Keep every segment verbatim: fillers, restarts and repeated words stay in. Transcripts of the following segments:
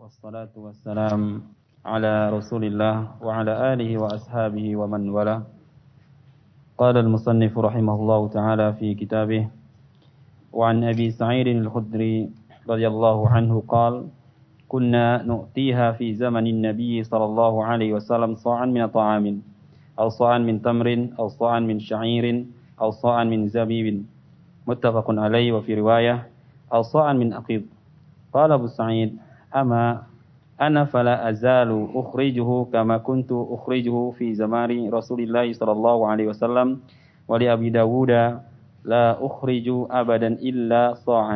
والصلاة والسلام على رسول الله وعلى آله وأصحابه ومن والاه. قال المصنف رحمه الله تعالى في كتابه: وعن أبي سعيد الخدري رضي الله عنه قال: كنا نؤتيها في زمن النبي صلى الله عليه وسلم صاعا من طعام أو صاعا من تمر أو صاعا من شعير أو صاعا من زبيب متفق عليه، وفي رواية أو صاعا من أقيض. قال أبو سعيد: أما أنا فلا أزال أخرجه كما كنت أخرجه في زمان رسول الله صلى الله عليه وسلم. ولأبي داود: لا أخرج أبدا إلا صاعا.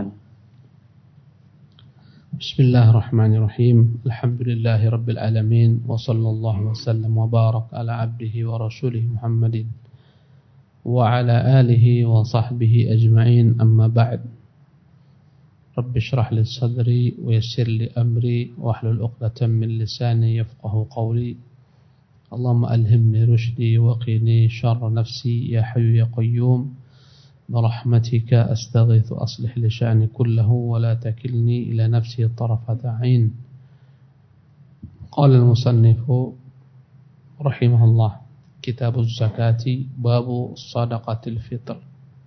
بسم الله الرحمن الرحيم. الحمد لله رب العالمين، وصلى الله وسلم وبارك على عبده ورسوله محمد وعلى آله وصحبه أجمعين، أما بعد. رب اشرح لي صدري ويسر لي أمري واحلل عقدة من لساني يفقه قولي. اللهم ألهمني رشدي وقني شر نفسي يا حي يا قيوم، برحمتك أستغيث أصلح لشأني كله ولا تكلني إلى نفسي طرفة عين. قال المصنف رحمه الله: كتاب الزكاة، باب صدقة الفطر.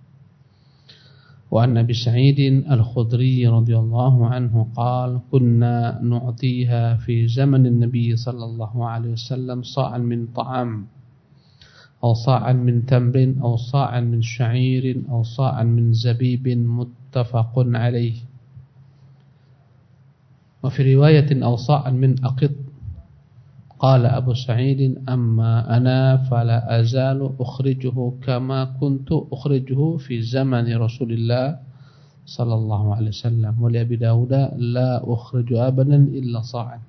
وعن أبي سعيد الخدري رضي الله عنه قال: كنا نعطيها في زمن النبي صلى الله عليه وسلم صاعا من طعام أو صاعا من تمر أو صاعا من شعير أو صاعا من زبيب متفق عليه، وفي رواية أو صاعا من أقط. قال أبو سعيد: أما أنا فلا أزال أخرجه كما كنت أخرجه في زمن رسول الله صلى الله عليه وسلم. ولأبي داود: لا أخرج أبدا إلا صاعا.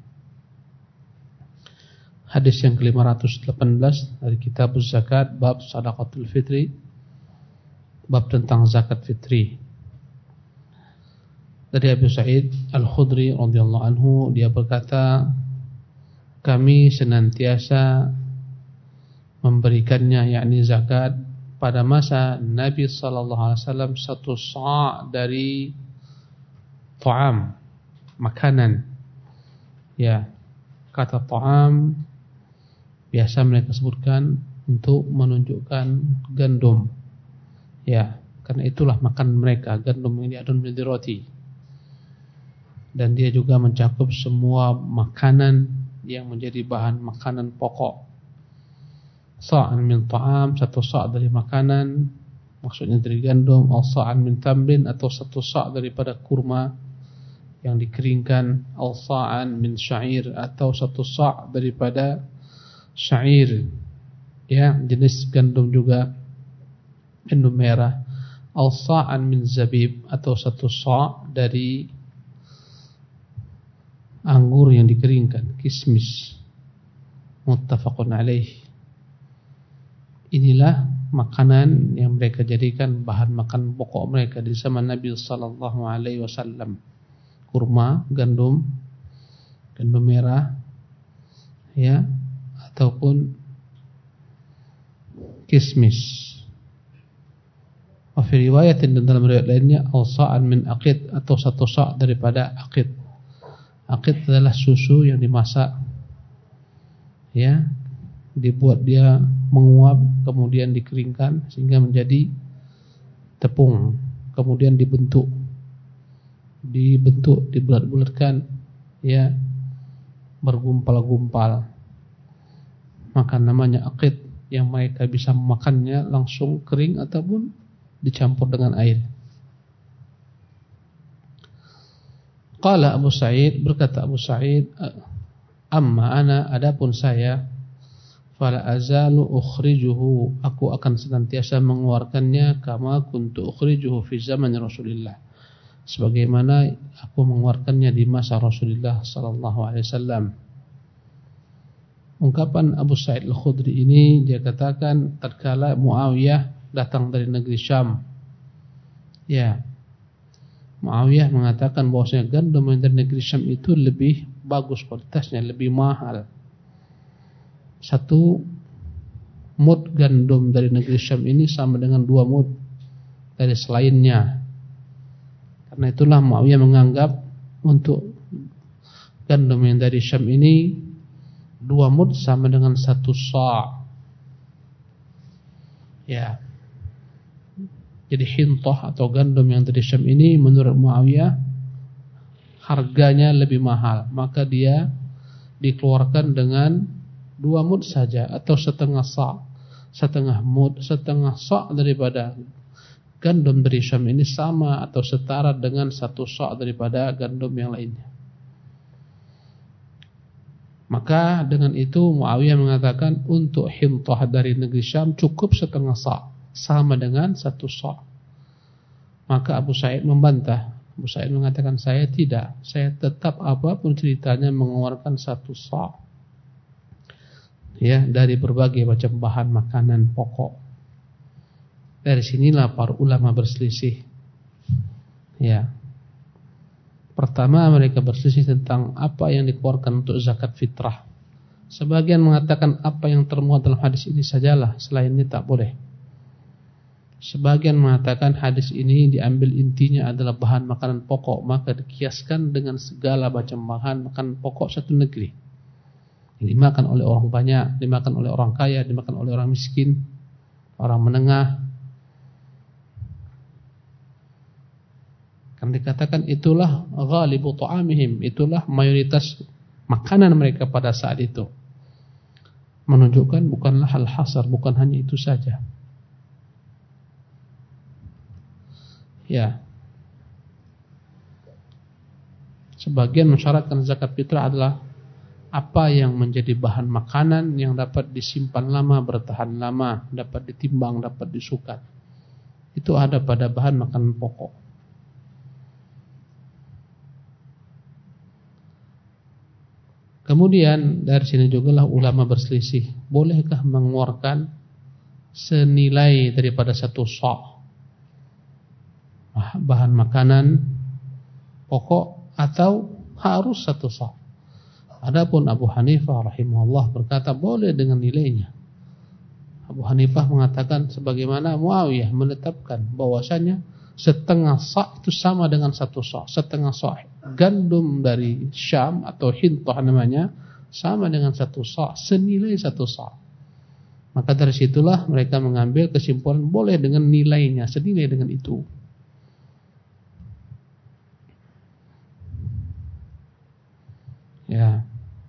Hadis yang ke lima ratus delapan belas dari Kitab Zakat, bab Shadaqatul Fitri, bab tentang zakat fitri. Dari Abu Sa'id Al-Khudri radhiyallahu anhu, dia berkata, kami senantiasa memberikannya, yakni zakat, pada masa Nabi sallallahu alaihi wasallam satu sa' dari ta'am, makanan. Ya, kata ta'am biasa mereka sebutkan untuk menunjukkan gandum. Ya, karena itulah makan mereka, gandum ini adun menjadi roti. Dan dia juga mencakup semua makanan yang menjadi bahan makanan pokok. Sa'an min ta'am, satu sa' dari makanan, maksudnya dari gandum. Atau sa'an min tamrin, atau satu sa' daripada kurma yang dikeringkan. Atau sa'an min sya'ir, atau satu sa' daripada sya'ir, ya, jenis gandum juga, gandum merah. Atau sa'an min zabib, atau satu sa' dari anggur yang dikeringkan, kismis. Muttafaqun alaih. Inilah makanan yang mereka jadikan bahan makan pokok mereka di zaman Nabi sallallahu alaihi wasallam. Kurma, gandum, gandum merah, ya, ataupun kismis. Wa fi riwayat, dan dalam riwayat lainnya, awsa'an min aqid, atau satu sa' daripada aqid. Aqid adalah susu yang dimasak, ya, dibuat dia menguap, kemudian dikeringkan sehingga menjadi tepung, kemudian dibentuk, dibentuk, dibulat-bulatkan, ya, bergumpal-gumpal. Maka namanya aqid, yang mereka bisa memakannya langsung kering ataupun dicampur dengan air. Qala Abu Sa'id, berkata Abu Sa'id, amma ana, adapun saya, fala azalu ukhrijuhu, aku akan senantiasa mengeluarkannya, kama kuntu ukhrijuhu fi zaman Rasulillah, sebagaimana aku mengeluarkannya di masa Rasulullah sallallahu alaihi wasallam. Ungkapan Abu Sa'id Al-Khudri ini dia katakan tatkala Muawiyah datang dari negeri Syam. Ya, Muawiyah mengatakan bahwasanya gandum dari negeri Syam itu lebih bagus kualitasnya, lebih mahal. Satu mud gandum dari negeri Syam ini sama dengan dua mud dari selainnya. Karena itulah Muawiyah menganggap untuk gandum yang dari Syam ini dua mud sama dengan satu sa'. Ya. Jadi hintah atau gandum yang dari Syam ini menurut Muawiyah harganya lebih mahal, maka dia dikeluarkan dengan dua mud saja atau setengah sa'. Setengah mud, setengah sa' daripada gandum dari Syam ini sama atau setara dengan satu sa' daripada gandum yang lainnya. Maka dengan itu Muawiyah mengatakan untuk hintah dari negeri Syam cukup setengah sa', sama dengan satu sa'. Maka Abu Sa'id membantah. Abu Sa'id mengatakan saya tidak, saya tetap apapun ceritanya mengeluarkan satu sa'. Ya, dari berbagai macam bahan makanan pokok. Dari sinilah para ulama berselisih. Ya. Pertama mereka berselisih tentang apa yang dikeluarkan untuk zakat fitrah. Sebagian mengatakan apa yang termuat dalam hadis ini sajalah, selain ini tak boleh. Sebagian mengatakan hadis ini diambil intinya adalah bahan makanan pokok, maka dikiaskan dengan segala macam bahan makanan pokok satu negeri. Dimakan oleh orang banyak, dimakan oleh orang kaya, dimakan oleh orang miskin, orang menengah. Kan dikatakan itulah ghalibu ta'amihim, itulah mayoritas makanan mereka pada saat itu. Menunjukkan bukanlah hal hasar, bukan hanya itu saja. Ya. Sebagian mensyaratkan zakat fitrah adalah apa yang menjadi bahan makanan yang dapat disimpan lama, bertahan lama, dapat ditimbang, dapat disukat. Itu ada pada bahan makanan pokok. Kemudian dari sini jugalah ulama berselisih, bolehkah mengeluarkan senilai daripada satu sa' bahan makanan pokok atau harus satu sa'? Adapun Abu Hanifah rahimahullah berkata boleh dengan nilainya. Abu Hanifah mengatakan sebagaimana Muawiyah menetapkan bahwasanya setengah sa' itu sama dengan satu sa'. Setengah sa' gandum dari Syam atau hintah namanya sama dengan satu sa', senilai satu sa'. Maka dari situlah mereka mengambil kesimpulan boleh dengan nilainya, senilai dengan itu. Ya.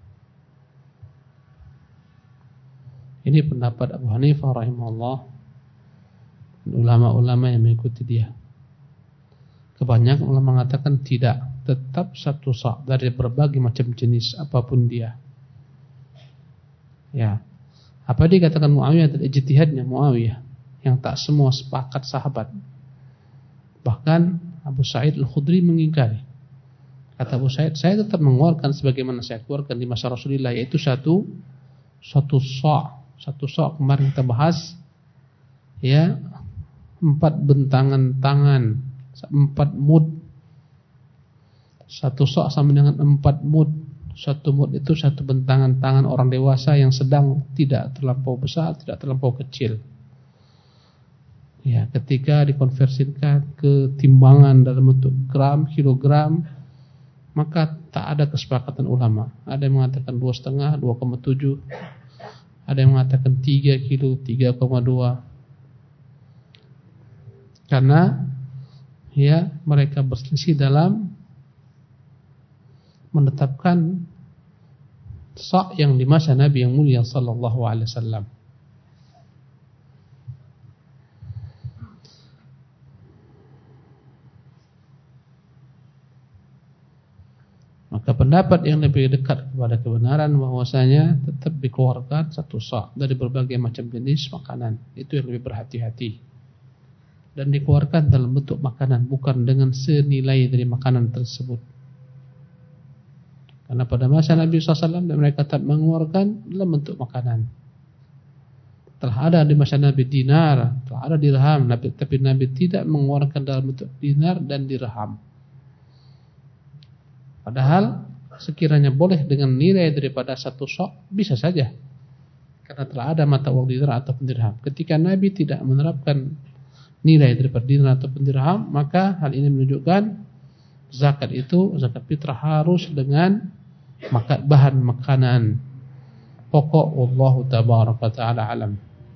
Ini pendapat Abu Hanifah rahimahullah dan ulama-ulama yang mengikuti dia. Kebanyakan ulama mengatakan tidak, tetap satu sa' dari berbagai macam jenis apapun dia. Ya. Apa dikatakan Muawiyah adalah ijtihadnya Muawiyah yang tak semua sepakat sahabat. Bahkan Abu Sa'id Al-Khudri mengingkari. Kata Abu Sa'id, saya tetap mengeluarkan sebagaimana saya keluarkan di masa Rasulullah, yaitu satu satu sa'. Satu sa' kemarin kita bahas, ya, empat bentangan tangan, empat mud. Satu sa' sama dengan empat mud. Satu mud itu satu bentangan tangan orang dewasa yang sedang, tidak terlampau besar, tidak terlampau kecil. Ya, ketika dikonversikan ke timbangan dalam bentuk gram, kilogram, maka tak ada kesepakatan ulama. Ada yang mengatakan dua setengah, dua koma tujuh. Ada yang mengatakan tiga kilo, tiga koma dua. Karena ya mereka berselisih dalam menetapkan sa' yang di masa Nabi yang mulia sallallahu alaihi wasallam. Maka pendapat yang lebih dekat kepada kebenaran bahwasanya tetap dikeluarkan satu sa' dari berbagai macam jenis makanan. Itu yang lebih berhati-hati. Dan dikeluarkan dalam bentuk makanan, bukan dengan senilai dari makanan tersebut. Karena pada masa Nabi shallallahu alaihi wasallam mereka tak mengeluarkan dalam bentuk makanan. Telah ada di masa Nabi dinar, telah ada dirham, tapi Nabi tidak mengeluarkan dalam bentuk dinar dan dirham. Padahal sekiranya boleh dengan nilai daripada satu sa' bisa saja. Karena telah ada mata uang dinar atau dirham. Ketika Nabi tidak menerapkan nilai daripada dinar atau dirham, maka hal ini menunjukkan zakat itu, zakat fitrah harus dengan maka bahan makanan pokok. Wallahu tabaraka ta'ala alam.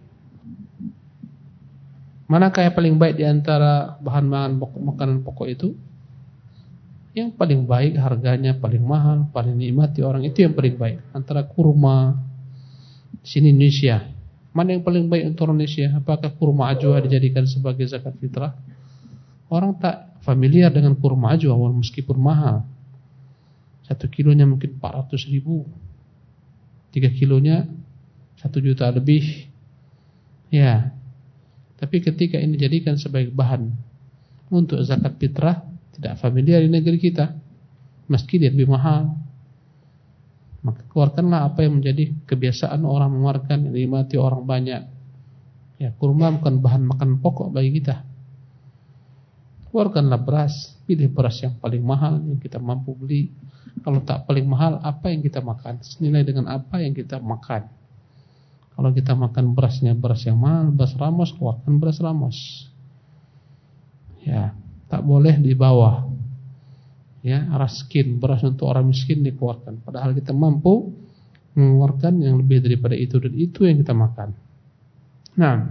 Manakah yang paling baik di antara bahan makanan pokok itu? Yang paling baik harganya paling mahal, paling nikmati orang, itu yang paling baik. Antara kurma sini Indonesia, mana yang paling baik untuk orang Indonesia? Apakah kurma ajwa dijadikan sebagai zakat fitrah? Orang tak familiar dengan kurma ajwa meskipun mahal. Satu kilonya mungkin empat ratus ribu, tiga kilonya satu juta lebih. Ya, tapi ketika ini dijadikan sebagai bahan untuk zakat fitrah, tidak familiar di negeri kita, meski dia lebih mahal, maka keluarkanlah apa yang menjadi kebiasaan orang mengeluarkan, yang dinikmati orang banyak. Ya, kurma bukan bahan makan pokok bagi kita. Keluarkanlah beras, pilih beras yang paling mahal yang kita mampu beli. Kalau tak paling mahal, apa yang kita makan, senilai dengan apa yang kita makan. Kalau kita makan berasnya beras yang mahal, beras ramos, keluarkan beras ramos. Ya, tak boleh di bawah. Ya, raskin, beras untuk orang miskin dikeluarkan. Padahal kita mampu mengeluarkan yang lebih daripada itu, dan itu yang kita makan. Nah,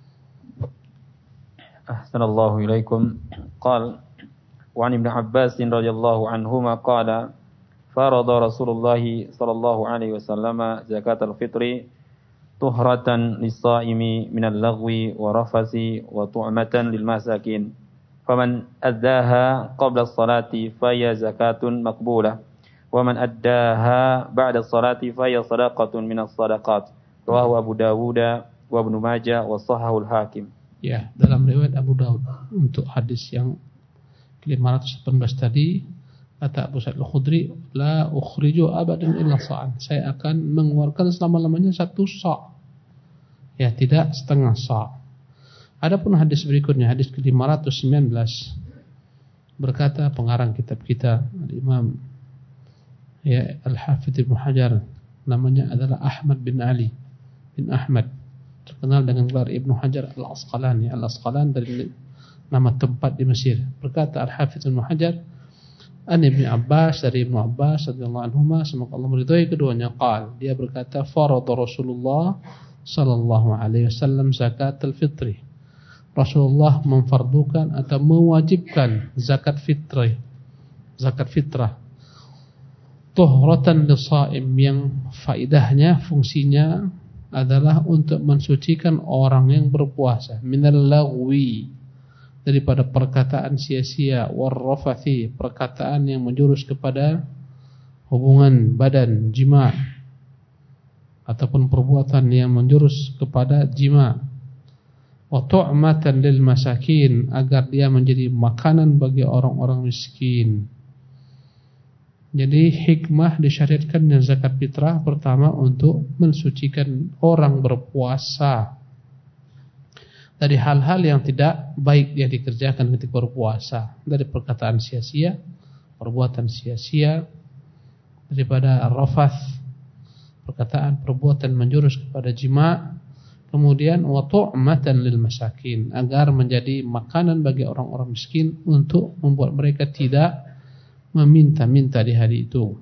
Ahsanallahu ilaikum. Qal wa 'an Ibn Abbas radhiyallahu anhuma qala farada Rasulullah sallallahu alaihi wasallam zakatul fitri tuhratan lis-shaimi minal laghwi wa rafasi wa tu'matan lil masakin. Faman addaha qabla as-salati faya zakatun maqbulah wa man addaha ba'da as-salati faya sadaqatun minas sadaqat. Rawahu Abu Dawud wa Ibnu Majah wa sahahu al-Hakim. Ya, dalam riwayat Abu Dawud untuk hadis yang lima ratus delapan belas tadi, kata Abu Sa'id Al-Khudri, la ukhriju abadan illa sa'an. Saya akan mengeluarkan selama-lamanya satu sa'. Ya, tidak setengah sa'. Adapun hadis berikutnya, hadis ke lima ratus sembilan belas, berkata pengarang kitab kita, Al-Imam ya Al-Hafidh Ibnu Hajar, namanya adalah Ahmad bin Ali bin Ahmad, terkenal dengan gelar Ibnu Hajar Al-Asqalani. Al-Asqalani dari nama tempat di Mesir. Berkata Al-Hafidh Ibnu Hajar, an Ibnu Abbas, dari Ibnu Abbas radhiyallahu anhuma, semoga Allah meridhai keduanya, qal, dia berkata, farada Rasulullah sallallahu alaihi wasallam zakatul fitri. Rasulullah memfardukan atau mewajibkan zakat fitri, zakat fitrah. Tuhratan lis-shaim, yang faedahnya, fungsinya adalah untuk mensucikan orang yang berpuasa, minal laghwi, daripada perkataan sia-sia, warrafathi, perkataan yang menjurus kepada hubungan badan, jima', ataupun perbuatan yang menjurus kepada jima'. Wa tu'matan lil masakin, agar dia menjadi makanan bagi orang-orang miskin. Jadi hikmah disyariatkannya zakat fitrah pertama untuk mensucikan orang berpuasa dari hal-hal yang tidak baik yang dikerjakan ketika berpuasa, dari perkataan sia-sia, perbuatan sia-sia, daripada rafath, perkataan perbuatan menjurus kepada jima'. Kemudian wa tu'matan lil masakin, agar menjadi makanan bagi orang-orang miskin, untuk membuat mereka tidak meminta-minta di hari itu.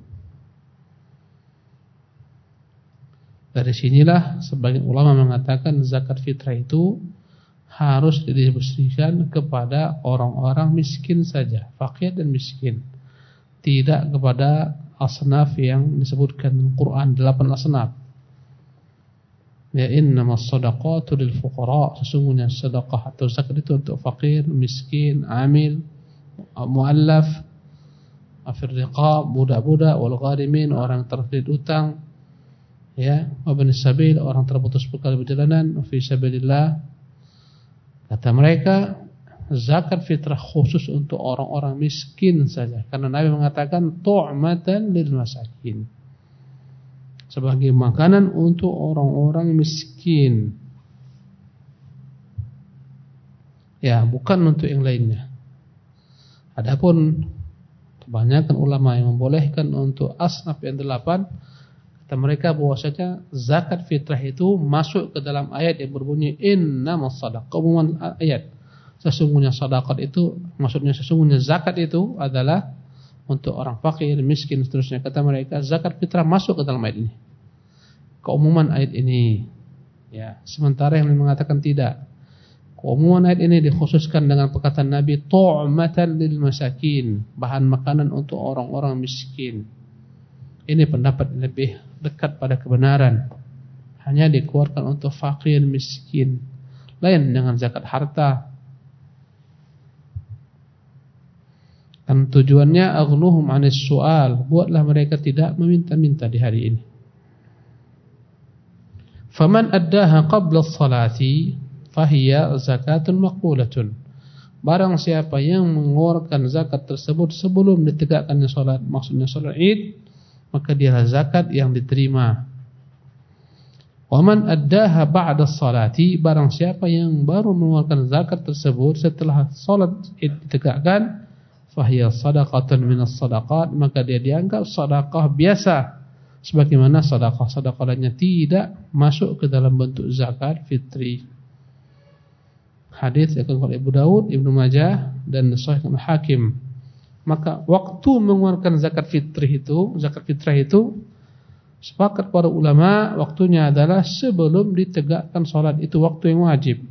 Dari sinilah sebagian ulama mengatakan zakat fitrah itu harus didistribusikan kepada orang-orang miskin saja, fakir dan miskin, tidak kepada asnaf yang disebutkan Quran, delapan asnaf. Ya, innamas shadaqatu lil fuqara, sesungguhnya sedekah atau zakat itu untuk fakir, miskin, amil, muallaf, afir riqab, budak-budak, wal gharimin, orang terlilit utang, ya, wabnis sabil, orang terputus bekal perjalanan, fi sabilillah. Kata mereka, zakat fitrah khusus untuk orang-orang miskin saja, karena Nabi mengatakan tu'matan lil masakin, sebagai makanan untuk orang-orang miskin. Ya, bukan untuk yang lainnya. Adapun kebanyakan ulama yang membolehkan untuk asnaf yang delapan, kata mereka bahwasanya zakat fitrah itu masuk ke dalam ayat yang berbunyi innamas shadaqah, umuman ayat. Sesungguhnya sedekah itu, maksudnya sesungguhnya zakat itu adalah untuk orang fakir, miskin, seterusnya. Kata mereka, zakat fitrah masuk ke dalam ayat ini, keumuman ayat ini. Ya, sementara yang mengatakan tidak. Keumuman ayat ini dikhususkan dengan perkataan Nabi, tu'matan lil masakin, bahan makanan untuk orang-orang miskin. Ini pendapat lebih dekat pada kebenaran. Hanya dikeluarkan untuk fakir miskin, lain dengan zakat harta. Dan tujuannya aghnuhum 'anis su'al, buatlah mereka tidak meminta-minta di hari ini. Faman addaha qabla as-salati fahiya zakatun maqbulatun. Barang siapa yang mengeluarkan zakat tersebut sebelum ditegakkannya salat, maksudnya salat Id, maka dia zakat yang diterima. Waman addaha ba'da as-salati, barang siapa yang baru mengeluarkan zakat tersebut setelah salat Id ditegakkan, fahiya sadaqatun minas sadaqat, maka dia dianggap sedekah biasa, sebagaimana sedekah-sedekah lainnya tidak masuk ke dalam bentuk zakat fitri. Hadis yang oleh Abu Daud, Ibnu Majah dan Sahih Al-Hakim. Maka waktu mengeluarkan zakat fitri itu, zakat fitrah itu, sepakat para ulama waktunya adalah sebelum ditegakkan salat, itu waktu yang wajib.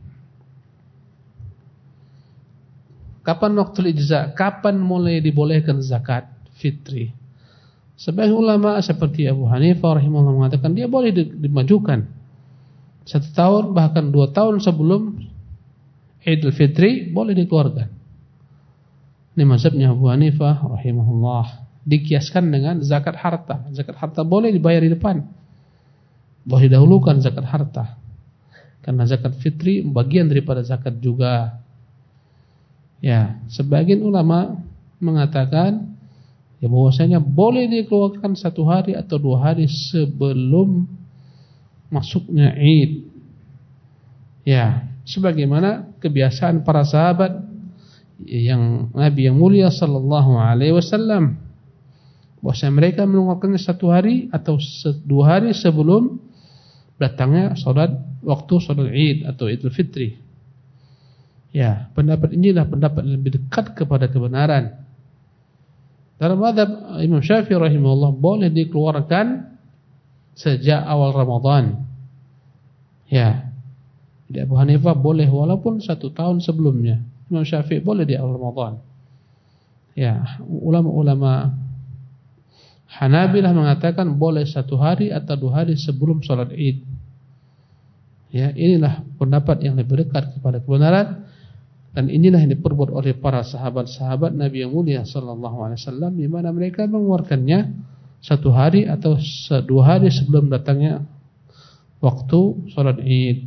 Kapan waktu ijza? Kapan mulai dibolehkan zakat fitri? Sebagian ulama seperti Abu Hanifah rahimahullah mengatakan dia boleh dimajukan satu tahun bahkan dua tahun sebelum Idul Fitri boleh dikeluarkan. Ini mazhabnya Abu Hanifah rahimahullah. Dikiaskan dengan zakat harta. Zakat harta boleh dibayar di depan, boleh didahulukan zakat harta, karena zakat fitri bagian daripada zakat juga. Ya, sebagian ulama mengatakan ya bahwasanya boleh dikeluarkan satu hari atau dua hari sebelum masuknya Id. Ya, sebagaimana kebiasaan para sahabat yang Nabi yang mulia sallallahu alaihi wasallam, bahwasanya mereka mengeluarkannya satu hari atau dua hari sebelum datangnya salat waktu salat Id atau Idul Fitri. Ya, pendapat inilah pendapat yang lebih dekat kepada kebenaran. Dalam mazhab Imam Syafi'i rahimahullah boleh dikeluarkan sejak awal Ramadan. Ya. Di Abu Hanifah boleh walaupun satu tahun sebelumnya. Imam Syafi'i boleh di awal Ramadan. Ya, ulama-ulama Hanabilah mengatakan boleh satu hari atau dua hari sebelum salat Id. Ya, inilah pendapat yang lebih dekat kepada kebenaran. Dan inilah yang diperbuat oleh para sahabat-sahabat Nabi yang mulia sallallahu alaihi wasallam, di mana mereka mengeluarkannya satu hari atau dua hari sebelum datangnya waktu salat Id.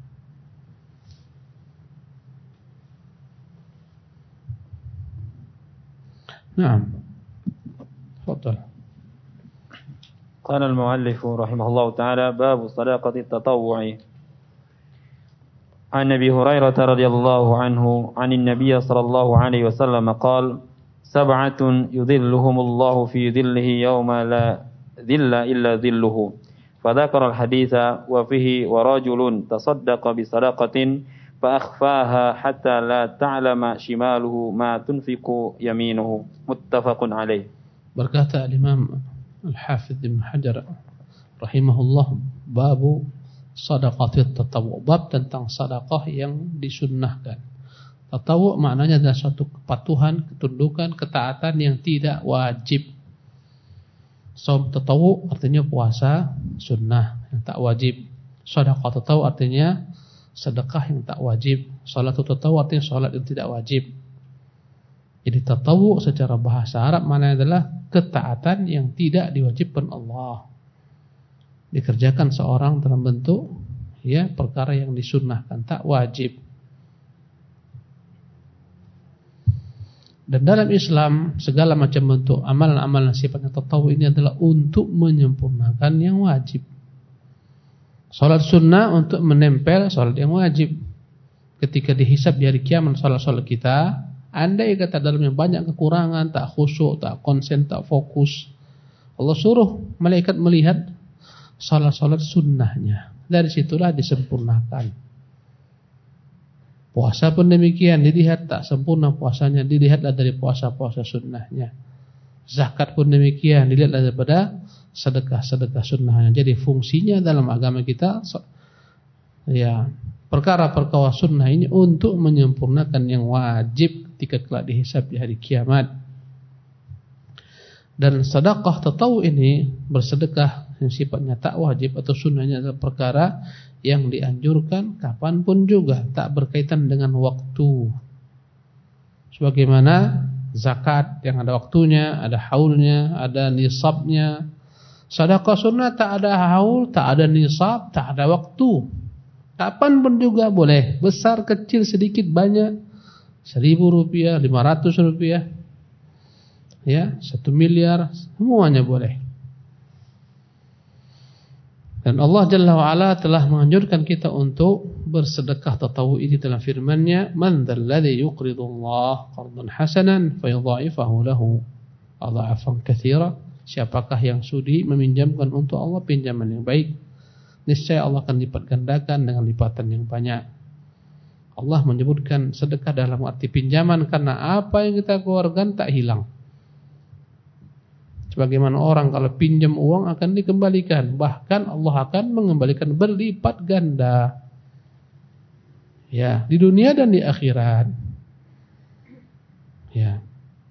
Naam. Tafadhal. Qala al-muallif rahimahullahu ta'ala bab sadaqati at-tatawwu'i. عن أبي هريرة رضي الله عنه عن النبي صلى الله عليه وسلم قال سبعة يظلهم الله في ظله يوم لا ظل إلا ظله فذكر الحديث وفيه ورجل تصدق بصدقة فأخفاها حتى لا تعلم شماله ما تنفق يمينه متفق عليه. Berkata Imam Al-Hafidh Ibn Hajar rahimahullah, babu sadaqatit tatawwu', bab tentang sedekah yang disunnahkan. Tatawwu' maknanya adalah suatu kepatuhan, ketundukan, ketaatan yang tidak wajib. Shaum tatawwu' artinya puasa sunnah yang tak wajib. Sedekah tatawwu' artinya sedekah yang tak wajib. Salat tatawwu' artinya salat yang tidak wajib. Jadi tatawwu' secara bahasa Arab maknanya adalah ketaatan yang tidak diwajibkan Allah, dikerjakan seorang dalam bentuk ya perkara yang disunnahkan, tak wajib. Dan dalam Islam segala macam bentuk amalan-amalan sifatnya tatawwu' ini adalah untuk menyempurnakan yang wajib. Salat sunnah untuk menempel salat yang wajib. Ketika dihisab di hari kiamat salat-salat kita, andai kata dalamnya banyak kekurangan, tak khusyuk, tak konsen, tak fokus, Allah suruh malaikat melihat salat-salat sunnahnya. Dari situlah disempurnakan. Puasa pun demikian, dilihat tak sempurna puasanya, dilihatlah dari puasa-puasa sunnahnya. Zakat pun demikian, dilihat daripada sedekah-sedekah sunnahnya. Jadi fungsinya dalam agama kita, ya, perkara-perkara sunnah ini untuk menyempurnakan yang wajib ketika kelak dihisab di hari kiamat. Dan sedekah tatawwu ini, bersedekah yang sifatnya tak wajib atau sunnahnya adalah perkara yang dianjurkan kapanpun juga, tak berkaitan dengan waktu. Sebagaimana zakat yang ada waktunya, ada haulnya, ada nisabnya. Sedekah sunnah tak ada haul, tak ada nisab, tak ada waktu. Kapanpun juga boleh, besar, kecil, sedikit, banyak, seribu rupiah, lima ratus rupiah, ya, satu miliar, semuanya boleh. Dan Allah Jalla wa'ala telah menganjurkan kita untuk bersedekah tatawwu ini dalam firman-Nya, "Man dzalladzi yuqridu Allah qardan hasanan fayudha'ifahu lahu adha'afan katsira." Siapakah yang sudi meminjamkan untuk Allah pinjaman yang baik, niscaya Allah akan lipat gandakan dengan lipatan yang banyak. Allah menyebutkan sedekah dalam arti pinjaman karena apa yang kita keluarkan tak hilang. Sebagaimana orang kalau pinjam uang akan dikembalikan, bahkan Allah akan mengembalikan berlipat ganda, ya, di dunia dan di akhirat. Ya.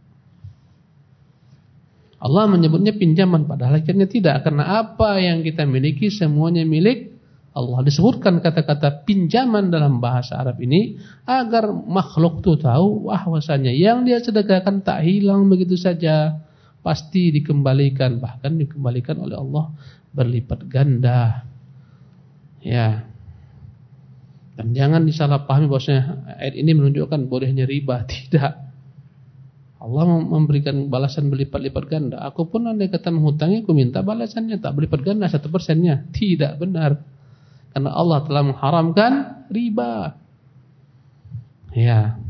Allah menyebutnya pinjaman, padahal akhirnya tidak, karena apa yang kita miliki semuanya milik Allah. Disebutkan kata-kata pinjaman dalam bahasa Arab ini agar makhluk itu tahu bahwasanya yang dia sedekahkan tak hilang begitu saja, pasti dikembalikan, bahkan dikembalikan oleh Allah berlipat ganda. Ya. Dan jangan disalahpahami bahwasanya ayat ini menunjukkan bolehnya riba, tidak. Allah memberikan balasan berlipat-lipat ganda. Aku pun andai kata menghutangi, aku minta balasannya tak berlipat ganda satu persennya. Tidak benar. Karena Allah telah mengharamkan riba. Ya.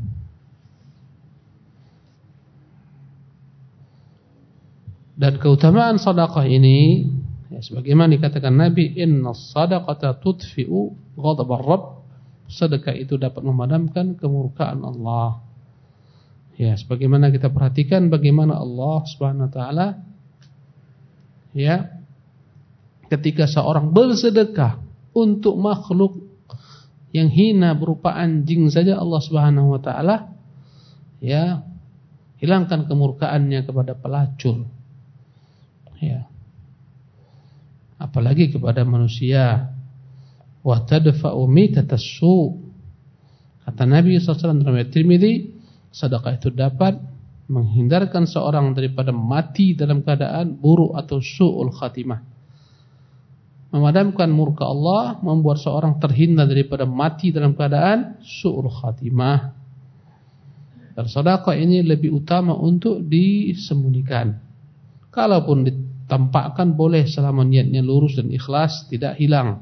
Dan keutamaan sedekah ini, ya, sebagaimana dikatakan Nabi, innas sadaqata tudfi'u ghadabar rabb. Sedekah itu dapat memadamkan kemurkaan Allah. Ya, sebagaimana kita perhatikan bagaimana Allah Subhanahu wa taala, ya, ketika seorang bersedekah untuk makhluk yang hina berupa anjing saja, Allah Subhanahu wa taala, ya, hilangkan kemurkaannya kepada pelacur. Ya. Apalagi kepada manusia. Wa tadfa'u mitatas su'. Kata Nabi sallallahu alaihi wasallam dalam riwayat Tirmidzi, sedekah itu dapat menghindarkan seorang daripada mati dalam keadaan buruk atau su'ul khatimah. Memadamkan murka Allah, membuat seorang terhindar daripada mati dalam keadaan su'ul khatimah. Dan sedekah ini lebih utama untuk disembunyikan. Kalaupun ditampakkan boleh selama niatnya lurus dan ikhlas, tidak hilang.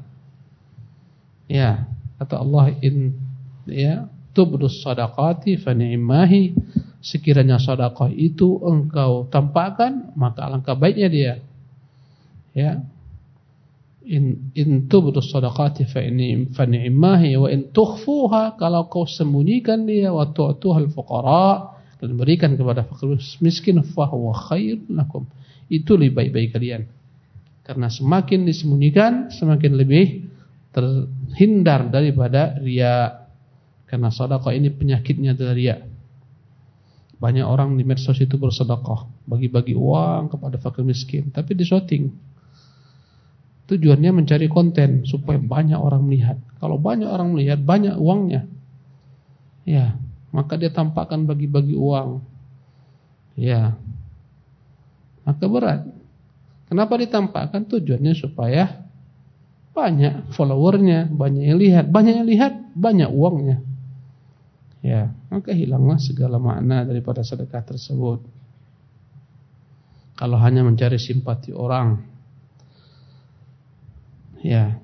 Ya, kata Allah, in, ya, tubdus sadaqati fa ni'mahi, sekiranya sedekah itu engkau tampakkan, maka alangkah baiknya dia. Ya. In in tubdus sadaqati fa ni'mahi wa in tukhfuha, kalau kau sembunyikan dia, wa tu'tuhal fuqara, dan berikan kepada fakir miskin, fa huwa khair lakum, itu lebih baik-baik kalian. Karena semakin disembunyikan, semakin lebih terhindar daripada riya. Karena sedekah ini penyakitnya adalah riya. Banyak orang di medsos itu bersedekah, bagi-bagi uang kepada fakir miskin, tapi di shooting. Tujuannya mencari konten supaya banyak orang melihat. Kalau banyak orang melihat, banyak uangnya, ya, maka dia tampakkan bagi-bagi uang. Ya. Maka berat. Kenapa ditampakkan? Tujuannya supaya banyak followernya, banyak yang lihat, banyak yang lihat, banyak uangnya. Ya, maka hilanglah segala makna daripada sedekah tersebut. Kalau hanya mencari simpati orang, ya.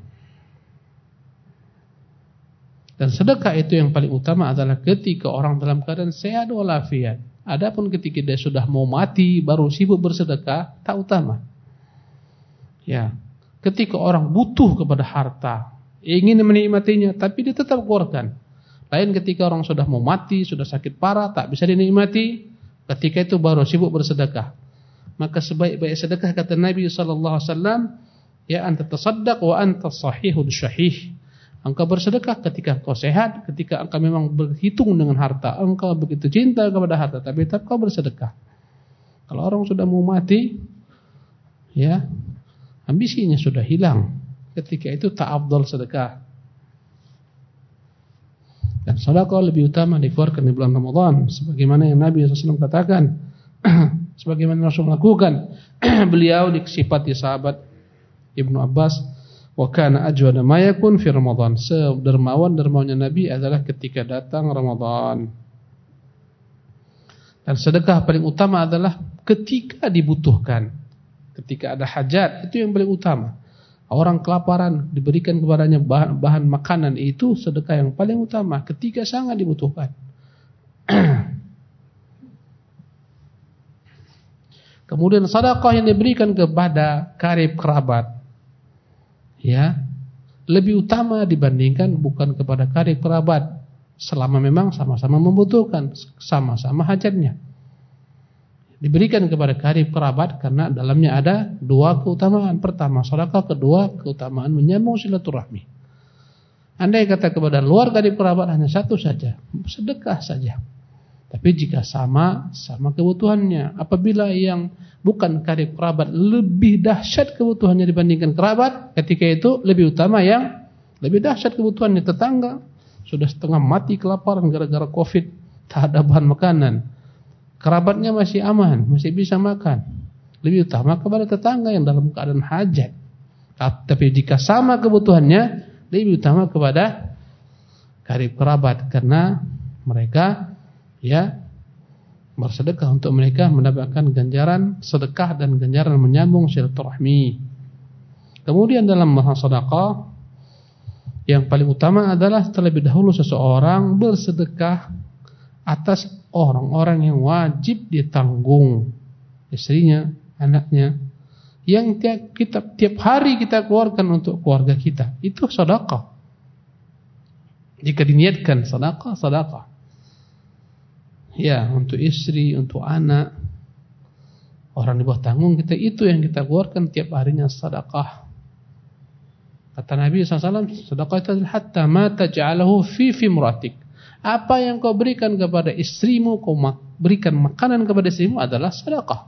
Dan sedekah itu yang paling utama adalah ketika orang dalam keadaan sehat walafiat. Adapun ketika dia sudah mau mati baru sibuk bersedekah, tak utama. Ya. Ketika orang butuh kepada harta, ingin menikmatinya, tapi dia tetap keluarkan. Lain ketika orang sudah mau mati, sudah sakit parah, tak bisa dinikmati, ketika itu baru sibuk bersedekah. maka sebaik-baik sedekah kata Nabi sallallahu alaihi wasallam, ya anta tasaddaq wa anta sahihun syahih. Engkau bersedekah ketika engkau sehat, ketika engkau memang berhitung dengan harta, engkau begitu cinta kepada harta, tapi tetap kau bersedekah. Kalau orang sudah mau mati, ya ambisinya sudah hilang. Ketika itu tak afdal sedekah. Dan sedekah lebih utama dikeluarkan di bulan Ramadan, sebagaimana yang Nabi sallallahu alaihi wasallam katakan, sebagaimana Rasul melakukan. Beliau disifati sahabat Ibnu Abbas, wa kana ajwada ma yakun fi Ramadan. Sedermawan-dermawannya Nabi adalah ketika datang Ramadan. Dan sedekah paling utama adalah ketika dibutuhkan, ketika ada hajat, itu yang paling utama. Orang kelaparan diberikan kepadanya bahan, bahan makanan, itu sedekah yang paling utama ketika sangat dibutuhkan. Kemudian sedekah yang diberikan kepada karib kerabat, ya, lebih utama dibandingkan bukan kepada karib kerabat, selama memang sama-sama membutuhkan, sama-sama hajatnya. Diberikan kepada karib kerabat karena dalamnya ada dua keutamaan. Pertama sedekah, kedua keutamaan menyambung silaturahmi. Andai kata kepada luar karib kerabat hanya satu saja, sedekah saja. Tapi jika sama, sama kebutuhannya. Apabila yang bukan karib kerabat lebih dahsyat kebutuhannya dibandingkan kerabat, ketika itu lebih utama yang lebih dahsyat kebutuhannya. Tetangga sudah setengah mati kelaparan gara-gara Covid, tak ada bahan makanan. Kerabatnya masih aman, masih bisa makan. Lebih utama kepada tetangga yang dalam keadaan hajat. Tapi jika sama kebutuhannya, lebih utama kepada karib kerabat, karena mereka, ya, bersedekah untuk mereka mendapatkan ganjaran sedekah dan ganjaran menyambung silaturahmi. Kemudian dalam masalah sedekah, yang paling utama adalah terlebih dahulu seseorang bersedekah atas orang-orang yang wajib ditanggung, istrinya, anaknya, yang tiap, kita, tiap hari kita keluarkan untuk keluarga kita. Itu sedekah. Jika diniatkan sedekah, sedekah. Ya, untuk istri, untuk anak, orang di bawah tanggung kita, itu yang kita keluarkan tiap harinya sedekah. Kata Nabi sallallahu alaihi wasallam, sedekah itu adalah hatta ma taj'alahu fi fimratik. Apa yang kau berikan kepada istrimu, kau berikan makanan kepada istrimu adalah sedekah.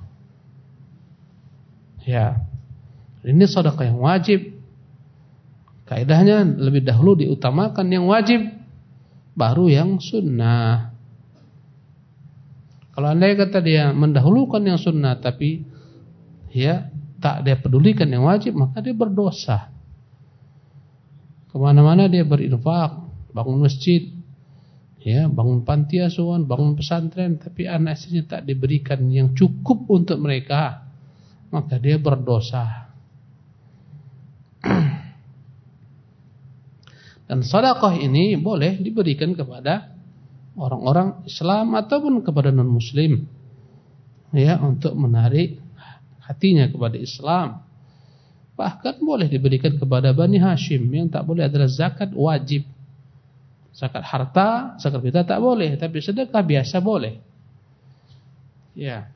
Ya, ini sedekah yang wajib. Kaidahnya lebih dahulu diutamakan yang wajib, baru yang sunnah. Kalau andai kata dia mendahulukan yang sunnah, tapi ya tak dia pedulikan yang wajib, maka dia berdosa. Kemana-mana dia berinfak, bangun masjid, ya, bangun panti asuhan, bangun pesantren, tapi anak istrinya tak diberikan yang cukup untuk mereka, maka dia berdosa. Dan sedekah ini boleh diberikan kepada orang-orang Islam ataupun kepada non-muslim, ya, untuk menarik hatinya kepada Islam. Bahkan boleh diberikan kepada Bani Hashim. Yang tak boleh adalah zakat wajib. Zakat harta, zakat fitrah tak boleh, tapi sedekah biasa boleh. Ya.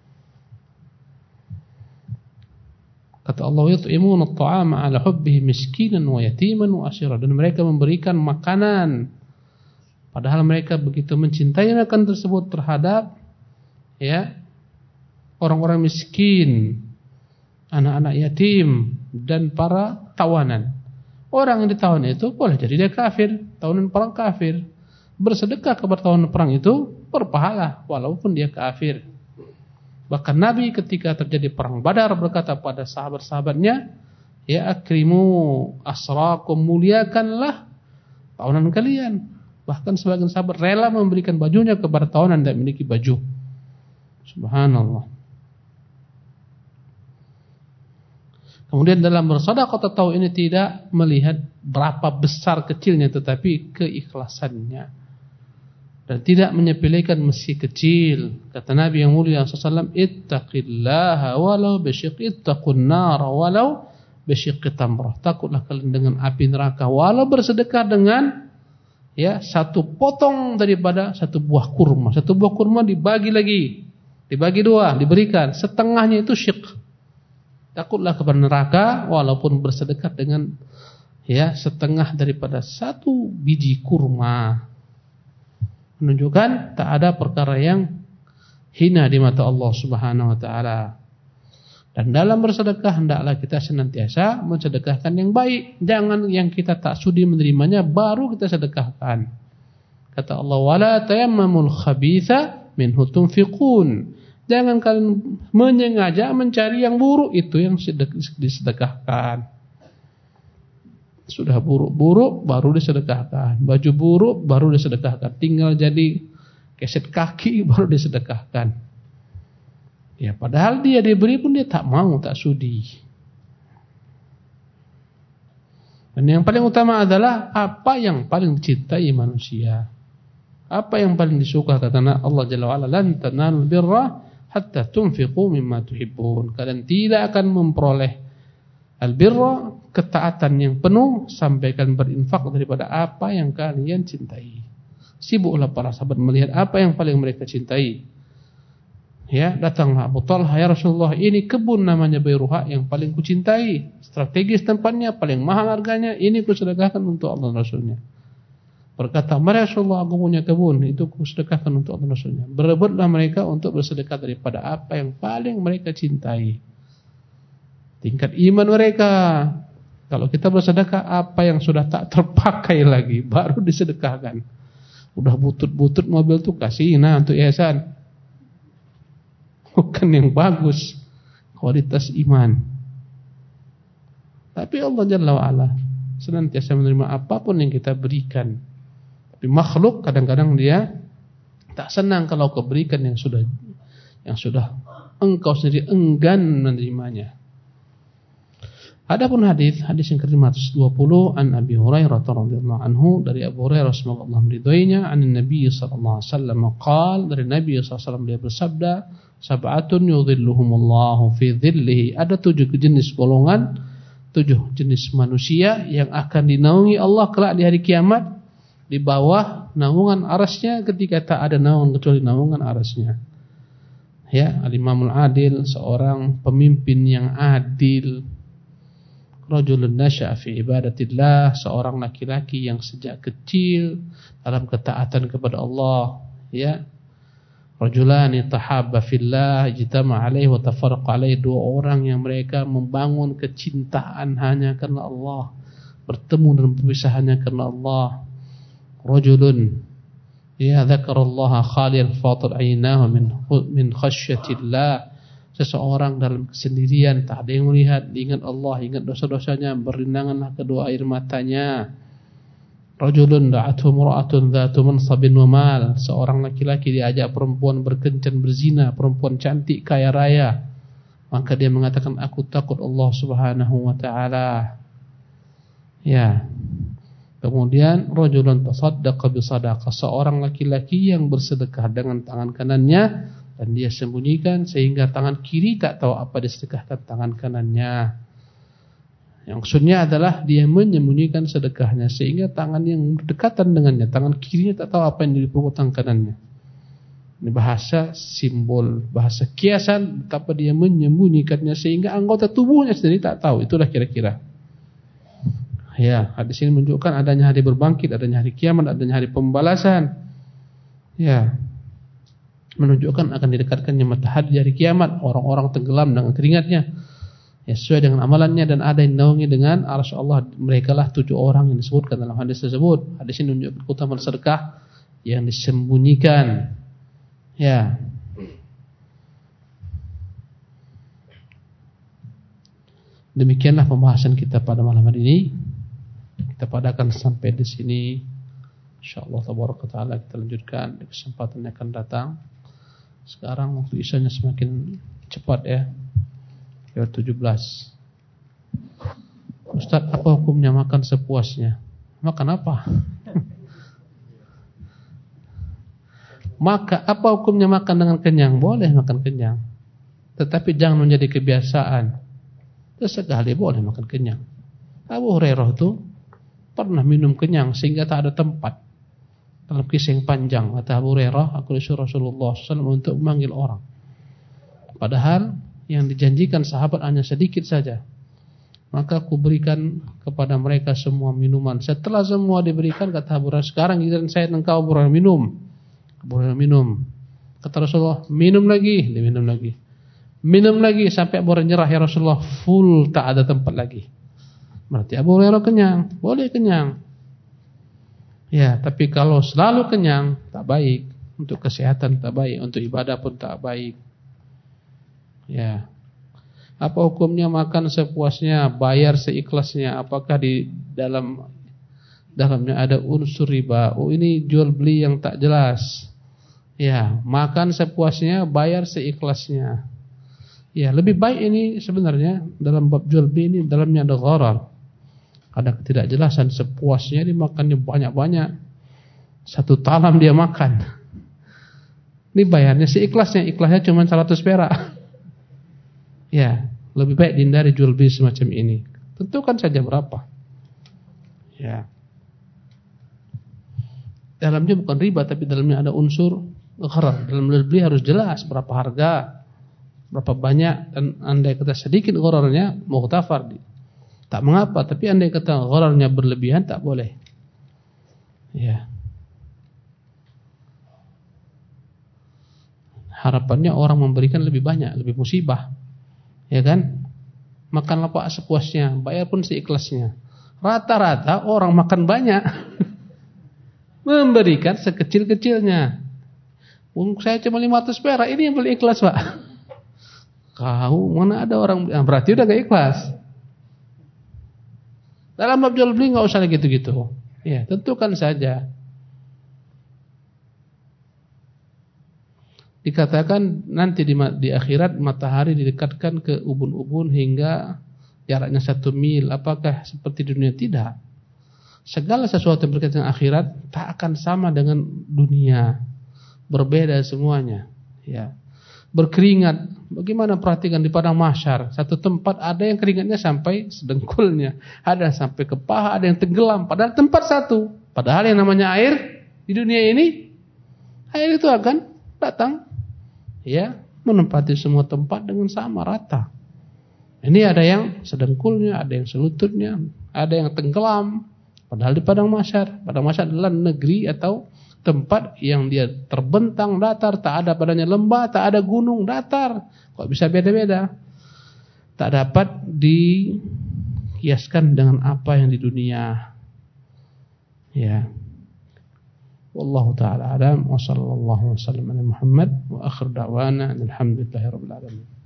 Kata Allah, yut'imuna at-ta'ama 'ala hubbihi miskinan wa yatiman wa asira. Dan mereka memberikan makanan, padahal mereka begitu mencintai makanan tersebut terhadap, ya, orang-orang miskin, anak-anak yatim, dan para tawanan. Orang yang ditawan itu boleh jadi dia kafir, tawanan perang kafir. Bersedekah kepada tawanan perang itu berpahala walaupun dia kafir. Bahkan Nabi ketika terjadi perang Badar berkata pada sahabat-sahabatnya, ya akrimu asrakum, muliakanlah tawanan kalian. Bahkan sebagian sahabat rela memberikan bajunya kepada tawanan yang memiliki baju. Subhanallah. Kemudian dalam bersedekah tahu ini tidak melihat berapa besar kecilnya, tetapi keikhlasannya. Dan tidak menyepelekan meski kecil. Kata Nabi yang mulia sallallahu alaihi wasallam, ittaqillaha walau bisyiqqi, ittaqun nar walau bisyiqqi tamrah. Takutlah kalian dengan api neraka walau bersedekah dengan, ya, satu potong daripada satu buah kurma. Satu buah kurma dibagi lagi Dibagi dua, diberikan. Setengahnya itu syirk. Takutlah kepada neraka walaupun bersedekah dengan ya setengah daripada satu biji kurma. Menunjukkan tak ada perkara yang hina di mata Allah Subhanahu wa taala. Dan dalam bersedekah hendaklah kita senantiasa mensedekahkan yang baik. Jangan yang kita tak sudi menerimanya baru kita sedekahkan. Kata Allah, wala tayammamul khabitha minhu tunfiqun. Jangan kalian menyengaja mencari yang buruk, itu yang disedekahkan. Sudah buruk-buruk baru disedekahkan. Baju buruk baru disedekahkan. Tinggal jadi keset kaki baru disedekahkan. Ya, padahal dia diberi pun dia tak mau, tak sudi. Dan yang paling utama adalah apa yang paling dicintai manusia. Apa yang paling disuka, kata Allah Jalla wa'ala, lan tanalul birra hatta tunfiqu mimma tuhibbun. Kalian tidak akan memperoleh al-birra, ketaatan yang penuh, sampai kalian berinfak daripada apa yang kalian cintai. Sibuklah para sahabat melihat apa yang paling mereka cintai. Ya, datanglah Abu Talha, ya Rasulullah, ini kebun namanya Bayruha yang paling kucintai, strategis tempatnya, paling mahal harganya, ini kusedekahkan untuk Allah dan Rasulnya. Berkata, mari Rasulullah, aku punya kebun, itu kusedekahkan untuk Allah dan Rasulnya. Berebutlah mereka untuk bersedekah daripada apa yang paling mereka cintai. Tingkat iman mereka, kalau kita bersedekah apa yang sudah tak terpakai lagi baru disedekahkan. Udah butut-butut mobil tuh kasih, nah untuk yayasan. Bukan yang bagus, kualitas iman. Tapi Allah Jalla wa'ala senantiasa menerima apapun yang kita berikan. Tapi makhluk kadang-kadang dia tak senang kalau kau berikan yang sudah yang sudah engkau sendiri enggan menerimanya. Adapun hadis, hadis yang ke lima ratus dua puluh an Abi Hurairah radhiyallahu anhu, dari Abu Hurairah semoga Allah meridhoinya, an Nabi sallallahu alaihi wasallam qaal, dari Nabi sallallahu alaihi wasallam dia bersabda, sab'atun yudhilluhumullahu fi dhillihi. Ada tujuh jenis golongan, tujuh jenis manusia yang akan dinaungi Allah kelak di hari kiamat di bawah naungan arasnya ketika tak ada naungan kecuali naungan arasnya. Ya, al-imamul adil, seorang pemimpin yang adil. Rajulun nasya'a fi ibadatillah, seorang laki-laki yang sejak kecil dalam ketaatan kepada Allah. Ya, rajulani tahabba fillah ijtama alaihi wa tafarraqa alaihi, dua orang yang mereka membangun kecintaan hanya karena Allah, bertemu dan berpisah hanya karena Allah. Rajulun ya dzakarallaha khaliyan fatir aynahu min min khasyatillah, seseorang dalam kesendirian tak ada yang melihat, ingat Allah, ingat dosa-dosanya, berinanganlah kedua air matanya. Rajulun da'athu mura'atun dhatu mansabin wa mal, seorang laki-laki diajak perempuan berkencan berzina, perempuan cantik kaya raya, maka dia mengatakan aku takut Allah Subhanahu wa taala. Ya. Kemudian rajulun tasaddaqa bi sadaqah, seorang laki-laki yang bersedekah dengan tangan kanannya dan dia sembunyikan sehingga tangan kiri tak tahu apa disedekahkan tangan kanannya. Yang maksudnya adalah dia menyembunyikan sedekahnya sehingga tangan yang berdekatan dengannya, tangan kirinya tak tahu apa yang diperbuat tangan kanannya. Ini bahasa simbol, bahasa kiasan betapa dia menyembunyikannya sehingga anggota tubuhnya sendiri tak tahu. Itulah kira-kira. Ya, hadis ini menunjukkan adanya hari berbangkit, adanya hari kiamat, adanya hari pembalasan. Ya, menunjukkan akan didekatkannya matahari di hari kiamat, orang-orang tenggelam dengan keringatnya. Ya, sesuai dengan amalannya, dan ada yang naungi dengan arsy Allah. Mereka lah tujuh orang yang disebutkan dalam hadis tersebut. Hadis ini menunjukkan keutamaan sedekah yang disembunyikan. Ya. Demikianlah pembahasan kita pada malam hari ini. Kita padakan sampai di sini. Insyaallah tabaraka taala kita lanjutkan di kesempatan yang akan datang. Sekarang waktu isanya semakin cepat ya. Lewat tujuh belas. Ustaz, apa hukumnya makan sepuasnya? Makan apa? Maka apa hukumnya makan dengan kenyang? Boleh makan kenyang, tetapi jangan menjadi kebiasaan. Sesekali boleh makan kenyang. Abu Hurairah itu pernah minum kenyang sehingga tak ada tempat. Dalam kisah yang panjang kata Abu Hurairah, aku disuruh Rasulullah shallallahu alaihi wasallam untuk memanggil orang. Padahal yang dijanjikan sahabat hanya sedikit saja. Maka aku berikan kepada mereka semua minuman. Setelah semua diberikan, kata Abu Hurairah, sekarang giliran saya engkau Abu Hurairah minum. Abu Hurairah minum. Kata Rasulullah, minum lagi, dia minum lagi. Minum lagi sampai Abu Hurairah nyerah, ya Rasulullah, full, tak ada tempat lagi. Berarti Abu Hurairah kenyang, boleh kenyang. Ya, tapi kalau selalu kenyang, tak baik. Untuk kesehatan tak baik, untuk ibadah pun tak baik. Ya. Apa hukumnya makan sepuasnya, bayar seikhlasnya? Apakah di dalam dalamnya ada unsur riba? Oh, ini jual beli yang tak jelas. Ya, makan sepuasnya, bayar seikhlasnya. Ya, lebih baik ini sebenarnya dalam bab jual beli ini dalamnya ada gharar. Ada ketidakjelasan, sepuasnya dimakannya banyak-banyak. Satu talam dia makan. Ini bayarnya seikhlasnya, ikhlasnya cuma seratus perak. Ya, lebih baik dihindari jual beli semacam ini. Tentukan saja berapa. Ya. Dalamnya bukan riba, tapi dalamnya ada unsur gharar. Dalam jual beli harus jelas berapa harga, berapa banyak, dan andai kata sedikit ghararnya mughtafar. Tak mengapa, tapi andai kata ghararnya berlebihan tak boleh. Ya. Harapannya orang memberikan lebih banyak, lebih musibah. Ya kan? Makanlah pak sepuasnya, bayar pun seikhlasnya. Rata-rata orang makan banyak, memberikan sekecil-kecilnya. Saya cuma lima ratus perak, ini yang paling ikhlas pak. Kau mana ada orang, nah, berarti udah gak ikhlas. Dalam bab jual beli gak usah gitu-gitu. Ya, tentukan saja. Dikatakan nanti di, di akhirat matahari didekatkan ke ubun-ubun hingga jaraknya satu mil. Apakah seperti dunia? Tidak. Segala sesuatu yang berkaitan dengan akhirat tak akan sama dengan dunia. Berbeda semuanya. Ya. Berkeringat. Bagaimana perhatikan di padang mahsyar? Satu tempat ada yang keringatnya sampai sedengkulnya, ada sampai ke paha, ada yang tenggelam. Padahal tempat satu. Padahal yang namanya air di dunia ini, air itu akan datang, ya, menempati semua tempat dengan sama rata. Ini ada yang sedengkulnya, ada yang selututnya, ada yang tenggelam. Padahal di padang mahsyar, padang mahsyar adalah negeri atau tempat yang dia terbentang datar, tak ada padanya lembah, tak ada gunung, datar. Kok bisa beda-beda? Tak dapat dikiaskan dengan apa yang di dunia. Ya. Wallahu ta'ala alam wa sallallahu wa sallam ala Muhammad wa akhir da'wana alhamdulillahirabbil alamin.